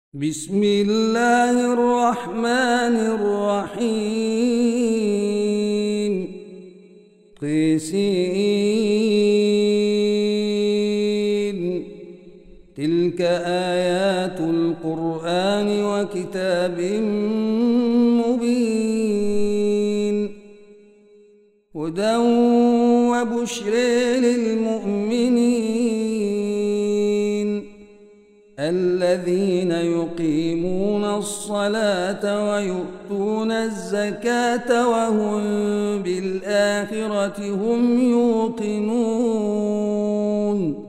بسم الله الرحمن الرحيم قسين تلك آيات القرآن وكتاب مبين هدى وبشر للمؤمنين الذين يقيمون الصلاة ويؤتون الزكاة وهم بالآخرة هم يوقنون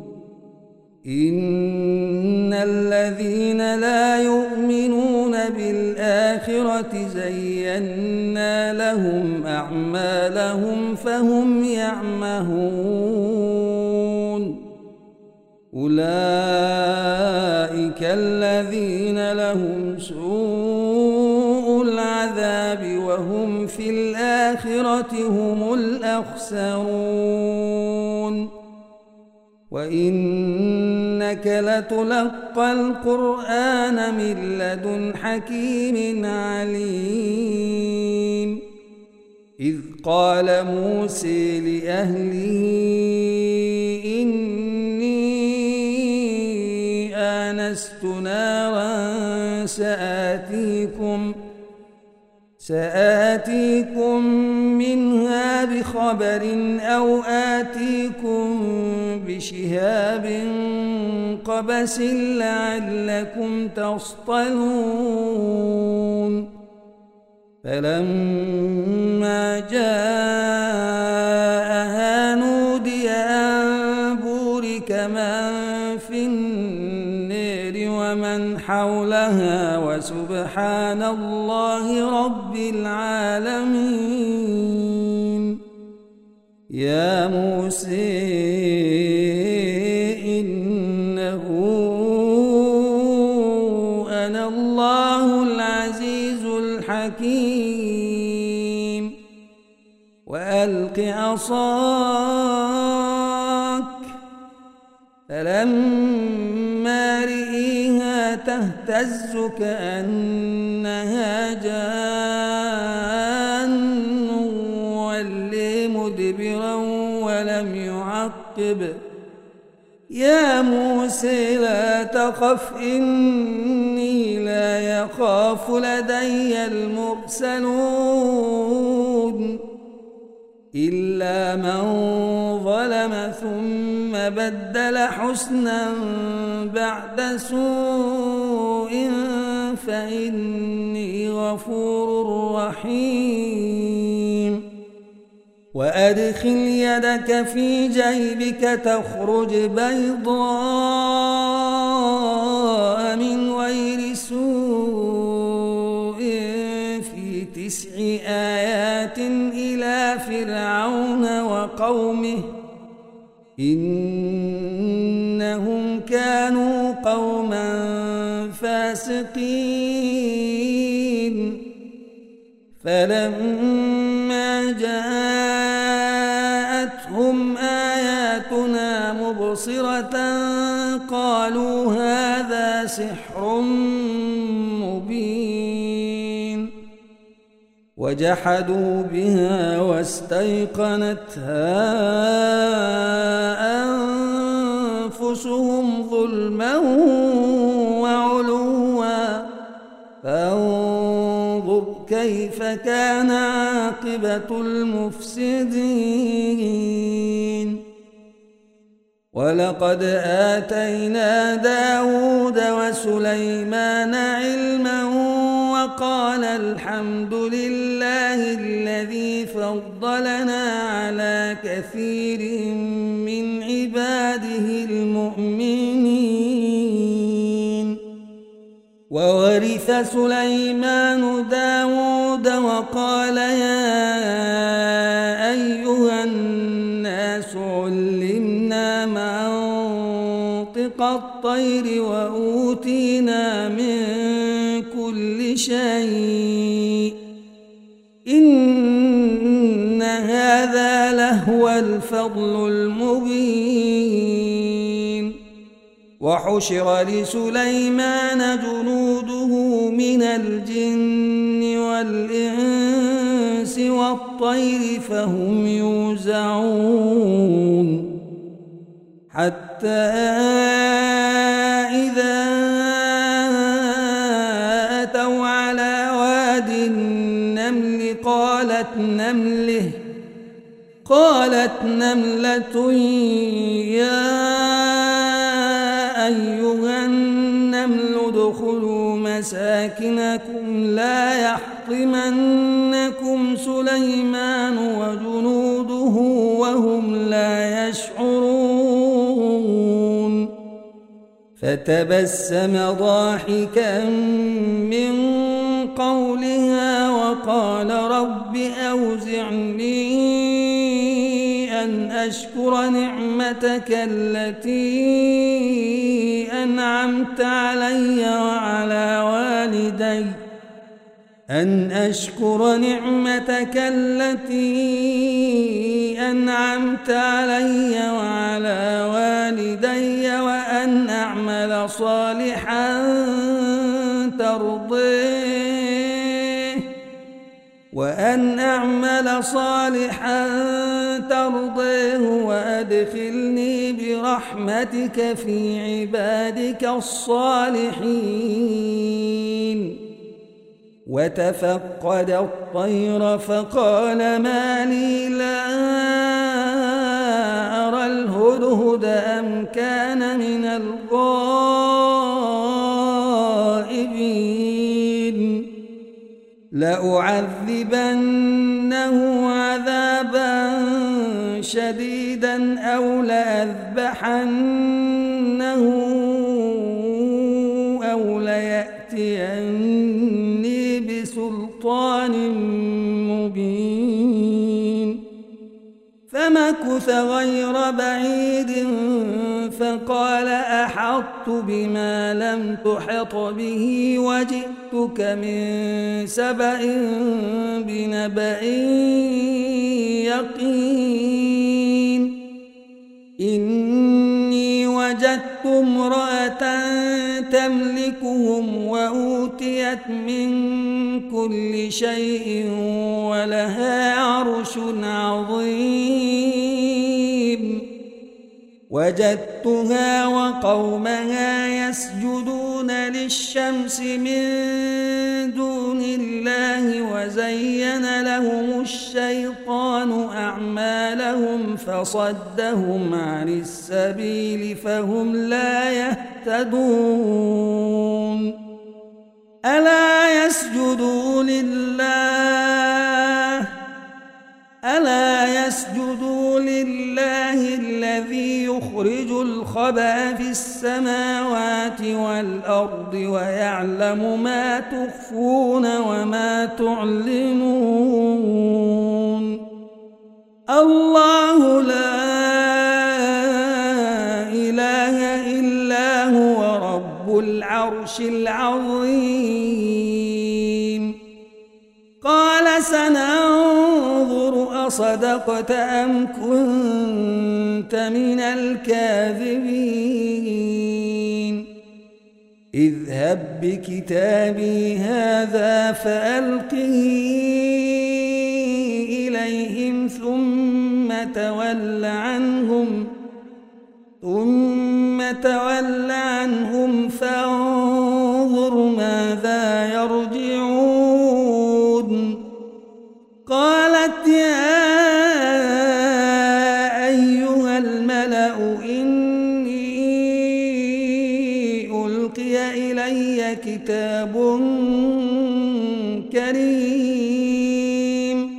إن الذين لا يؤمنون بالآخرة زينا لهم أعمالهم فهم يعمهون أولئك الذين لهم سوء العذاب وهم في الآخرة هم الأخسرون وإنك لتلقى القرآن من لدن حكيم عليم إذ قال موسى لأهله آنست نارا سآتيكم منها بخبر أو آتيكم بشهاب قبس لعلكم تصطلون فلما جاءها نودي أن بورك من في النار ومن حولها وسبحان الله رب العالمين يا موسى إنه أنا الله العزيز الحكيم وألق عصاك فلما رئيها تهتز كأنها جان ولي مدبرا ولم يعقب يا موسى لا تخف إني لا يخاف لدي المرسلون إلا من ظلم ثم بدل حسنا بعد سوء فإني غفور رحيم وأدخل يدك في جيبك تخرج بيضاء من غير سوء في 9 آيات إلى فرعون وقومه إنهم كانوا قوما فاسقين فلما جاءتهم آياتنا مبصرة قالوا هذا سحر مبين وجحدوا بها واستيقنتها أنفسهم ظلما وعلوا فانظر كيف كان عاقبة المفسدين ولقد آتينا داود وسليمان علما وقال الحمد لله الذي فضلنا على كثير من عباده المؤمنين وورث سليمان داود وقال يا أيها الناس علمنا منطق الطير وأوتينا من كل شيء إن هذا لهو الفضل المبين وحشر لسليمان جنوده من الجن والإنس والطير فهم يوزعون حتى إذا أتوا على واد النمل قالت نملة يا أيها النمل ادخلوا مساكنكم لا يحطمنكم سليمان وجنوده وهم لا يشعرون فتبسم ضاحكا من قولها وقال رب أوزعني أن أشكر نعمتك التي أنعمت علي وعلى والدي وأن أعمل صالحا ترضيه وأدخلني برحمتك في عبادك الصالحين وتفقد الطير فقال ما لي لا أرى الهدهد أم كان من الغائبين لأعذبنه عذابا شديدا أو لأذبحنه أو ليأتيني بسلطان مبين فمكث غير بعيد فقال أحطت بما لم تحط به وجئتك من سبأ بنبأ يقين إني وجدت امرأة تملكهم وأوتيت من كل شيء ولها عرش عظيم وجدتها وقومها يسجدون للشمس من دون الله وزين لهم الشيطان أعمالهم فصدهم عن السبيل فهم لا يهتدون ألا يسجدوا لله الذي يخرج الخبأ في السماوات والأرض ويعلم ما تخفون وما تعلنون الله لا إله إلا هو رب العرش العظيم قال سننظر أصدقت أم كنت من الكاذبين اذهب بكتابي هذا فألقه إليهم ثم تول عنهم فانظر ماذا يرجعون قالت يا أيها الملأ إني ألقي إلي كتاب كريم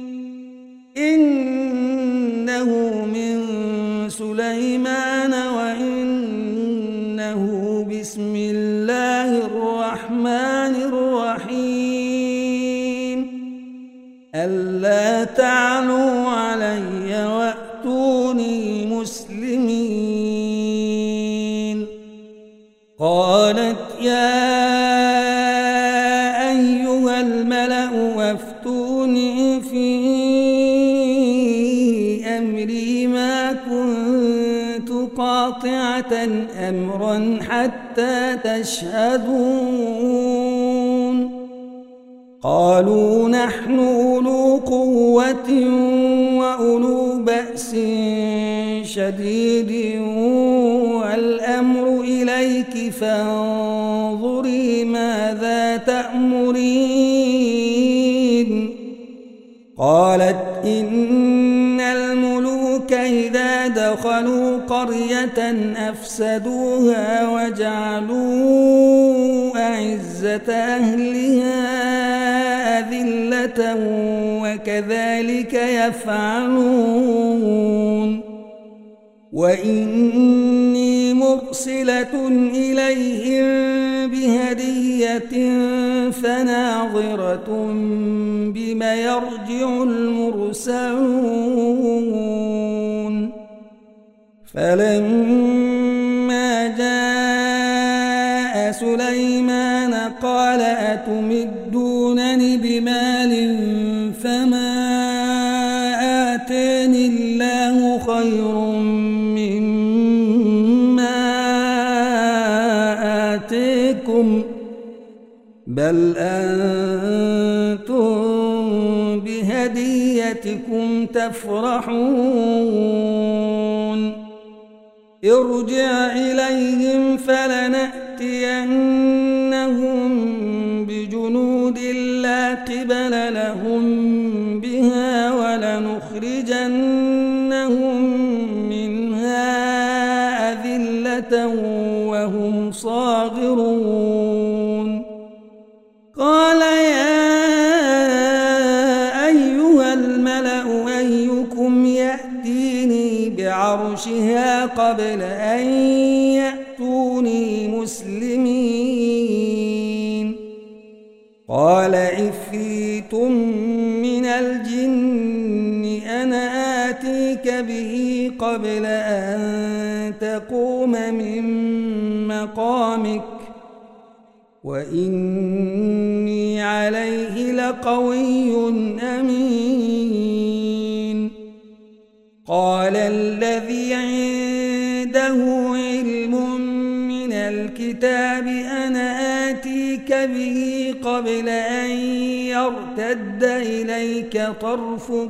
إنه من سليمان وإنه بسم الله الرحمن الرحيم ألا تعلوا علي وأتوني مسلمين قالت يا أيها الملأ وافتوني في أمري ما كنت قاطعة أمرا حتى تشهدون قالوا نحن أولو قوة وأولو بأس شديد والأمر إليك فانظري ماذا تأمرين قالت إن الملوك إذا دخلوا قرية أفسدوها وجعلوا أعزة أهلها أذلة وكذلك يفعلون وإني مرسلة إليهم بهدية فناظرة بم يرجع المرسلون فلما جاء سليمان قال أتمدونني بمال فما آتاني الله خير مما آتيكم بل أنتم بهديتكم تفرحون ارجع إليهم فلنأتينهم بجنود لا قبل لهم بها ولنخرجنهم منها أذلة وهم صاغرون قال يا أيها الملأ أيكم يأتيني بعرشها قبل أن يأتوني مسلمين قال عفريت من الجن أنا آتيك به قبل أن تقوم من مقامك وإني عليه لقوي أمين قال الذي عنده علم من الكتاب أنا آتيك به قبل أن يرتد إليك طرفك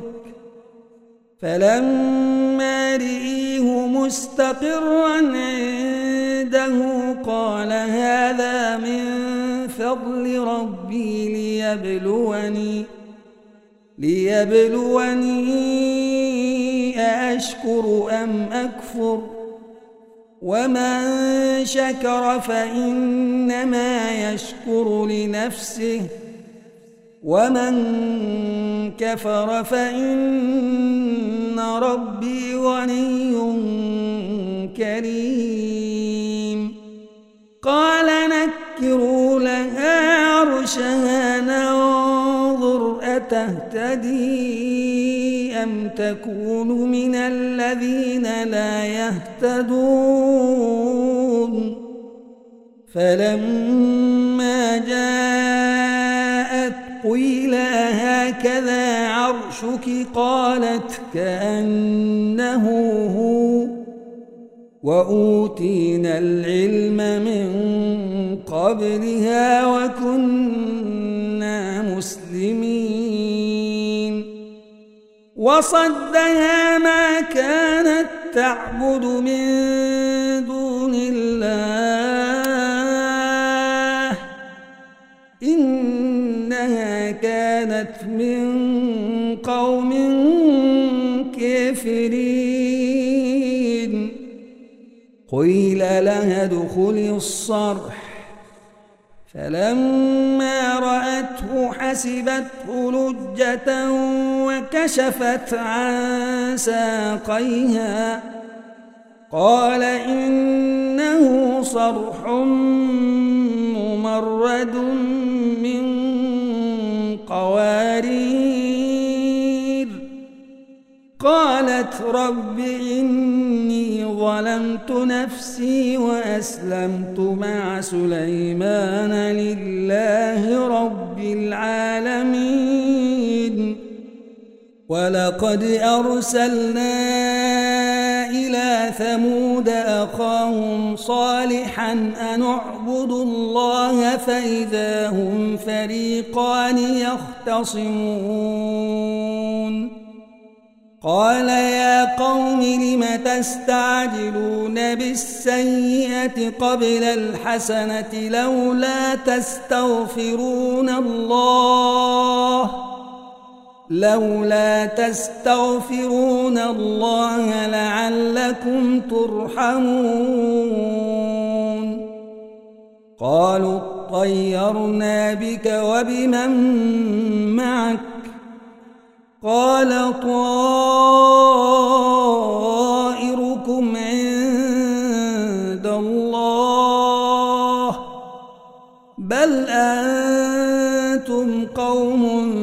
فلما رئيه مستقرا عنده قال هذا من فضل ربي ليبلوني أأشكر أم أكفر ومن شكر فإنما يشكر لنفسه ومن كفر فإن ربي غني كريم قال نكروا لها عرشها ننظر أتهتدي أم تكون من الذين لا يهتدون فلما جاءت قيل هكذا عرشك قالت كأنه هو وأوتينا العلم من قبلها وكنا مسلمين وصدها ما كانت تعبد من دون الله إنها كانت من قوم كافرين قيل لها ادخلي الصرح فلما رأته حسبته لجة وكشفت عن ساقيها قال إنه صرح ممرد من قوارير قالت رب إني ظلمت نفسي وأسلمت مع سليمان لله رب العالمين ولقد أرسلنا إلى ثمود أخاهم صالحا أن اعبدوا الله فإذا هم فريقان يختصمون قال يا قوم لم تستعجلون بالسيئة قبل الحسنة لولا تستغفرون الله لعلكم ترحمون قالوا اطيرنا بك وبمن معك قال طائركم عند الله بل أنتم قوم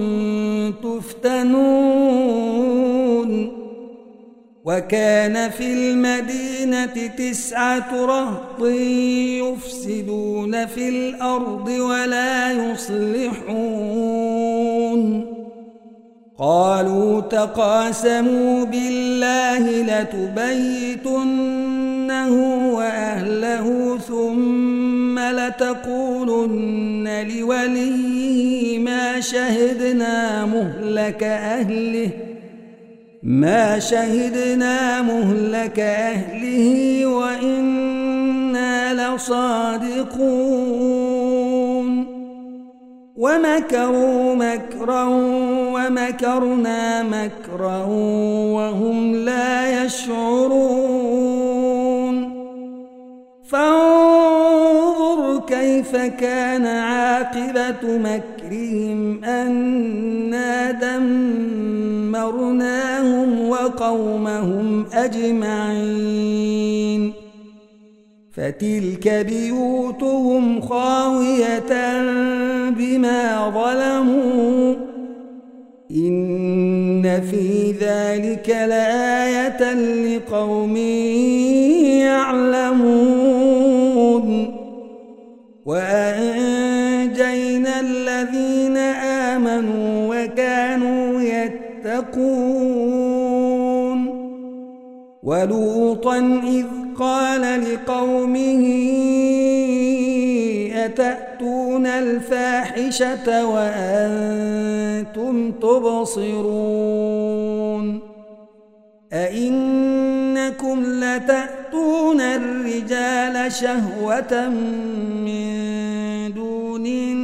تفتنون وكان في المدينة 9 رهط يفسدون في الأرض ولا يصلحون قالوا تقاسموا بالله لتبيتنه وأهله ثم لتقولن لوليه ما شهدنا مهلك أهله وإنا لصادقون ومكروا مكرا ومكرنا مكرا وهم لا يشعرون فانظر كيف كان عاقبة مكرهم أنا دمرناهم وقومهم أجمعين فتلك بيوتهم خاوية بما ظلموا إن في ذلك لآية لقوم يعلمون وأنجينا الذين آمنوا وكانوا يتقون ولوطا إذ قال لقومه أتأتون الفاحشة وأنتم تبصرون أئنكم لتأتون الرجال شهوة من دون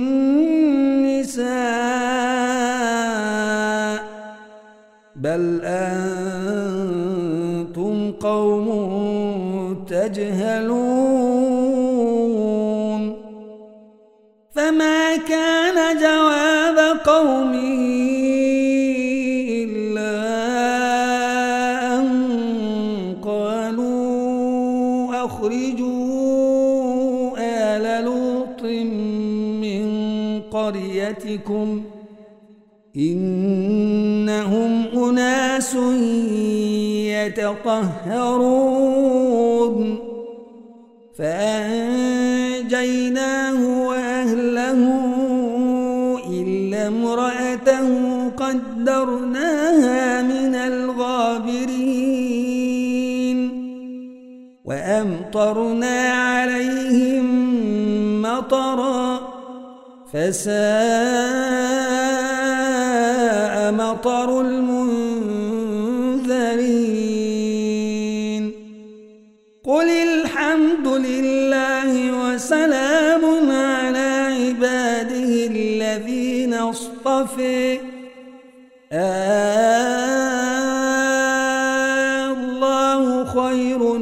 النساء بل أنتم قوم تجهلون فما كان جواب قومه إلا أن قالوا أخرجوا آل لوط من قريتكم إنهم أناس يتطهرون فأنجيناه وأهله إلا امرأته قدرناها من الغابرين وأمطرنا عليهم مطرا فساء مطر المنذرين قل الحمد لله وسلام على عباده الذين اصطفى الله خير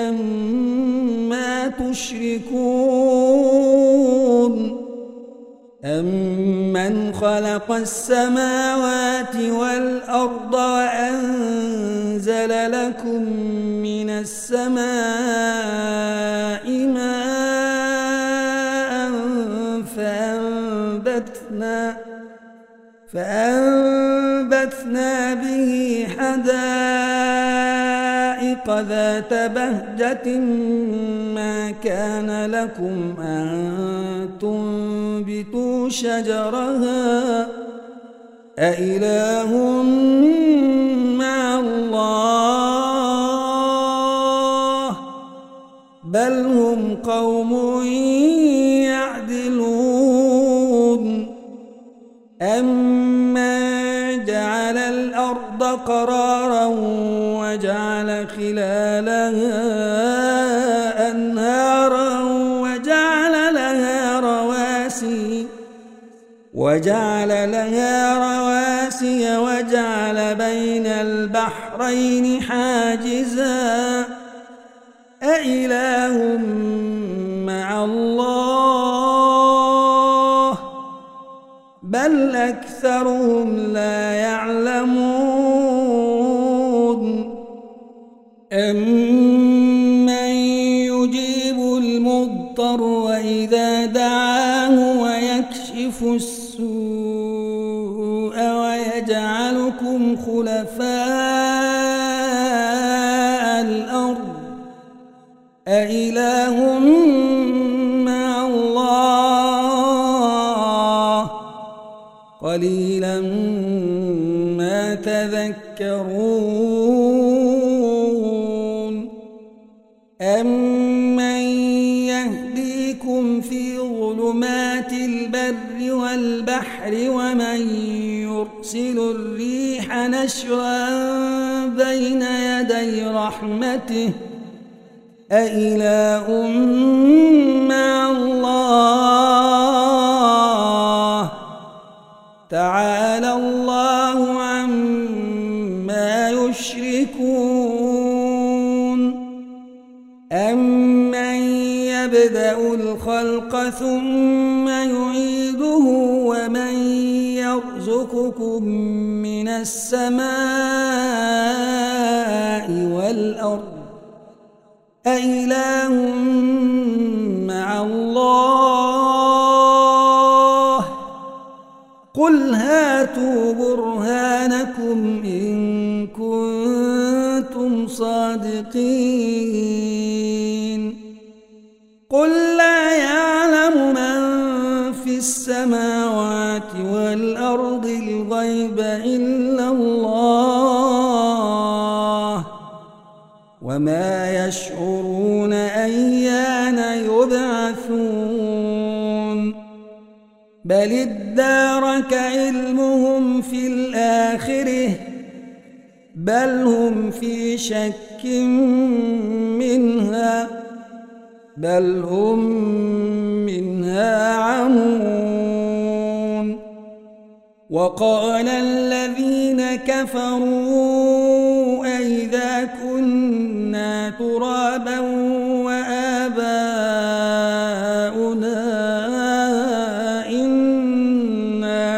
أما تشركون أمن خلق السماوات والأرض وأنزل لكم من السماء ماء فأنبتنا به حدائق ذات بهجة ما كان لكم أن تنبتوا شجرها أإله مع الله أَمَّن جَعَلَ الْأَرْضَ قَرَارًا وَجَعَلَ خِلَالَهَا أَنْهَارًا وَجَعَلَ لَهَا رَوَاسِيَ وَجَعَلَ بَيْنَ الْبَحْرَيْنِ حَاجِزًا أَإِلَٰهٌ مَّعَ اللَّهِ بَلْ أَكْثَرُهُمْ لَا يَعْلَمُونَ أَمَّن يُجِيبُ الْمُضْطَرَّ وَإِذَا دَعَاهُ وَيَكْشِفُ السُّوءَ وَيَجْعَلُكُمْ خُلَفَاءَ الْأَرْضِ أَإِلَٰهٌ مَّعَ اللَّهِ قَلِيلًا مَّا تَذَكَّرُونَ أَمَّن يَهْدِيكُمْ فِي ظُلُمَاتِ الْبَرِّ وَالْبَحْرِ وَمَن يُرْسِلُ الرِّيحَ نَشْرًا بَيْنَ يَدَيْ رَحْمَتِهِ أَإِلَٰهٌ مَّعَ اللَّهِ تَعَالَى اللَّهُ عَمَّا يُشْرِكُونَ أَمَّن يَبْدَأُ الْخَلْقَ ثُمَّ يُعِيدُهُ وَمَن يَرْزُقُكُم مِّنَ السَّمَاءِ وَالْأَرْضِ أَإِلَٰهٌ مَّعَ اللَّهِ قُلْ هَاتُوا بُرْهَانَكُمْ إِن كُنتُمْ صَادِقِينَ قُل لَّا يَعْلَمُ مَن فِي السَّمَاوَاتِ وَالْأَرْضِ الْغَيْبَ إِلَّا اللَّهُ وَمَا يَشْعُرُونَ أَيَّانَ يُبْعَثُونَ بَلِ ادَّارَكَ عِلْمُهُمْ فِي الْآخِرَةِ بَلْ هُمْ فِي شَكٍّ منها عمون وقال الذين كفروا أئذا كنا ترابا وآباؤنا إنا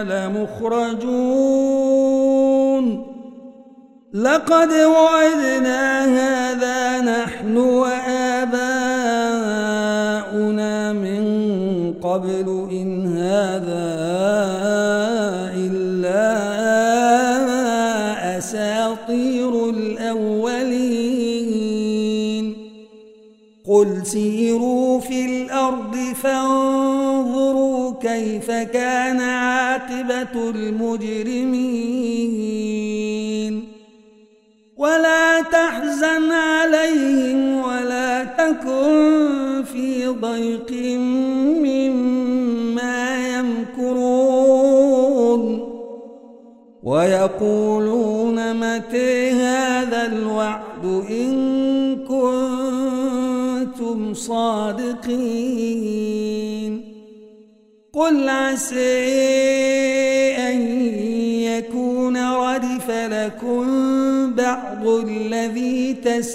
لمخرجون لقد وعدنا هذا نحن وآباؤنا من قبل إن هذا إلا أساطير الأولين قل سيروا في الأرض فانظروا كيف كان عاقبة المجرمين ولا تحزن عليهم ولا تكن في ضيق مما يمكرون ويقولون متى هذا الوعد إن كنتم صادقين قل عسى أن يكون ردف لكم بعض الذي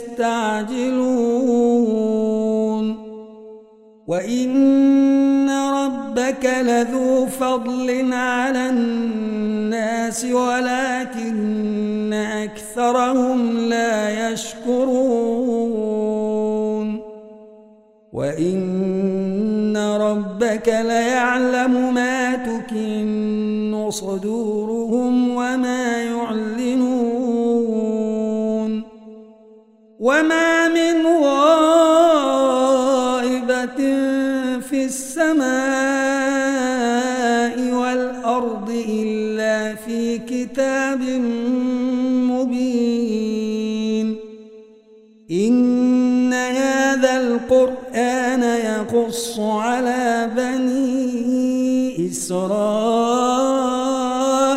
تستعجلون وإن ربك لذو فضل على الناس ولكن أكثرهم لا يشكرون وإن ربك ليعلم ما تكن صدورهم وما يعلنون وما من غائبة في السماء والأرض إلا في كتاب مبين إن هذا القرآن يقص على بني إسرائيل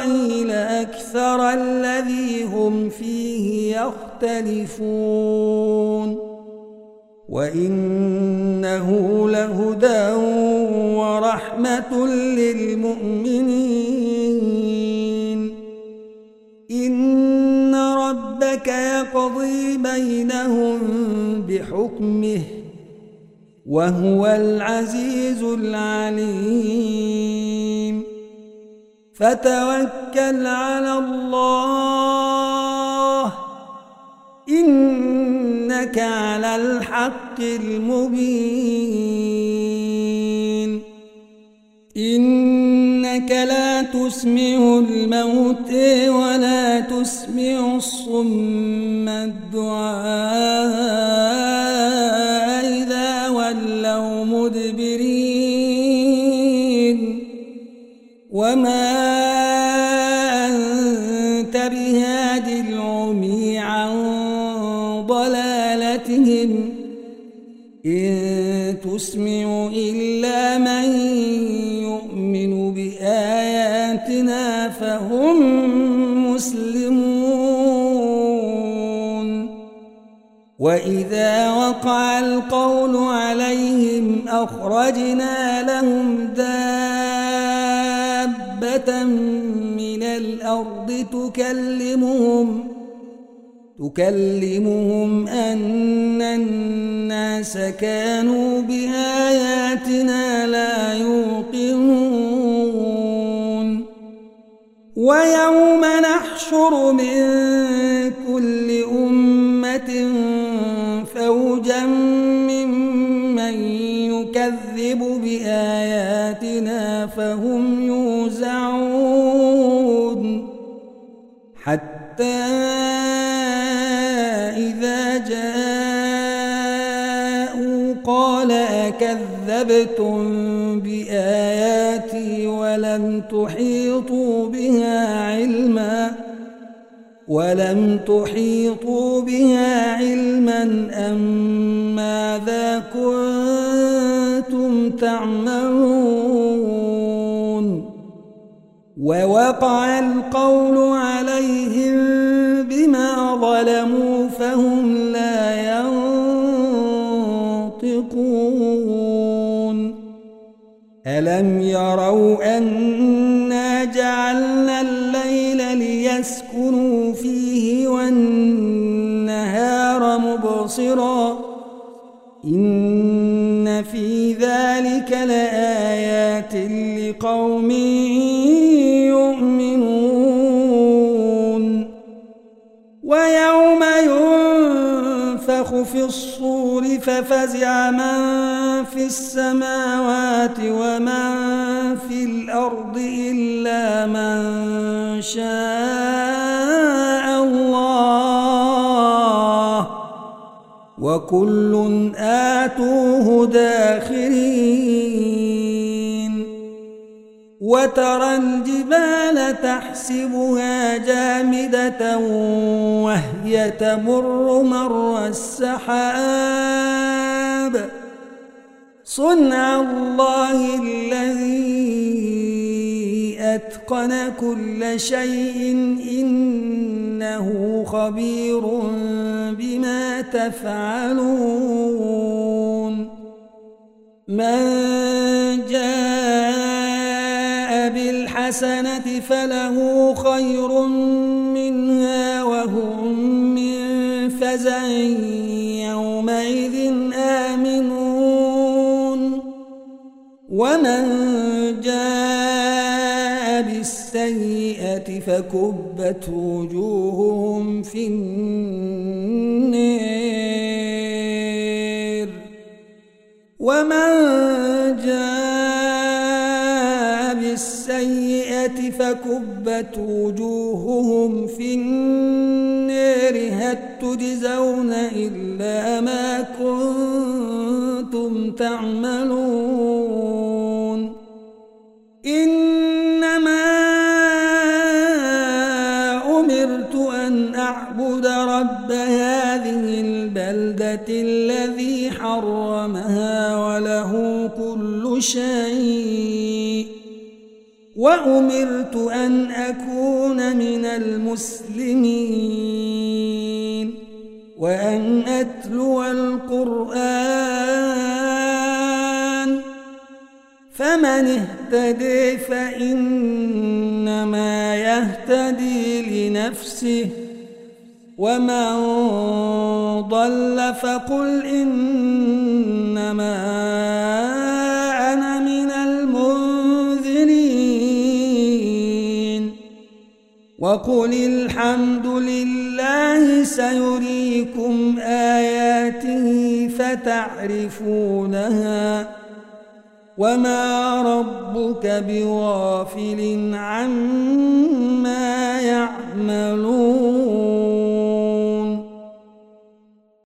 إسرائيل أكثر الذي هم فيه يختلفون وإنه لهدى ورحمة للمؤمنين إن ربك يقضي بينهم بحكمه وهو العزيز العليم فتوكل على الله إنك على الحق المبين إنك لا تسمع الموتى ولا تسمع الصم الدعاء إذا ولوا مدبرين وما أنت بهاد العمي عن ضلالتهم إن تسمع إلا من يؤمن بآياتنا فهم مسلمون وإذا وقع القول عليهم أخرجنا لهم دابة من الأرض تكلمهم أن الناس كانوا بآياتنا لا يوقنون ويوم نحشر من كل أمة فوجا ممن يكذب بآياتنا فهم يوزعون حتى إذا جاءوا قال أكذبتم بآياتي ولم تحيطوا بها علما أم ماذا كنتم تعملون ووقع القول عليهم بما ظلموا فهم لا ينطقون ألم يروا أنا جعلنا الليل ليسكنوا فيه والنهار مبصرا إن في ذلك لآيات لقوم يؤمنون ويوم ينفخ في الصور ففزع من في السماوات ومن في الأرض إلا من شاء الله وكل آتوه داخرين وترى الجبال تحسبها جامدة وهي تمر مر السحاب صنع الله الذي أتقن كل شيء إنه خبير بما تفعلون من جاء بالحسنة فله خير منها وهم من فزع يومئذ آمنون ومن جاء بالسيئة فكبت وجوههم في النار ومن جاء بالسيئة فكبت وجوههم في النار هل تجزون إلا ما كنتم تعملون إنما أمرت أن أعبد رب هذه البلدة الذي حرمها وله كل شيء وأمرت أن أكون من المسلمين وأن أتلو القرآن فمن اهتدي فإنما يهتدي لنفسه ومن ضل فقل إنما أنا من المنذرين وقل الحمد لله سيريكم آياته فتعرفونها وما ربك بغافل عما يعملون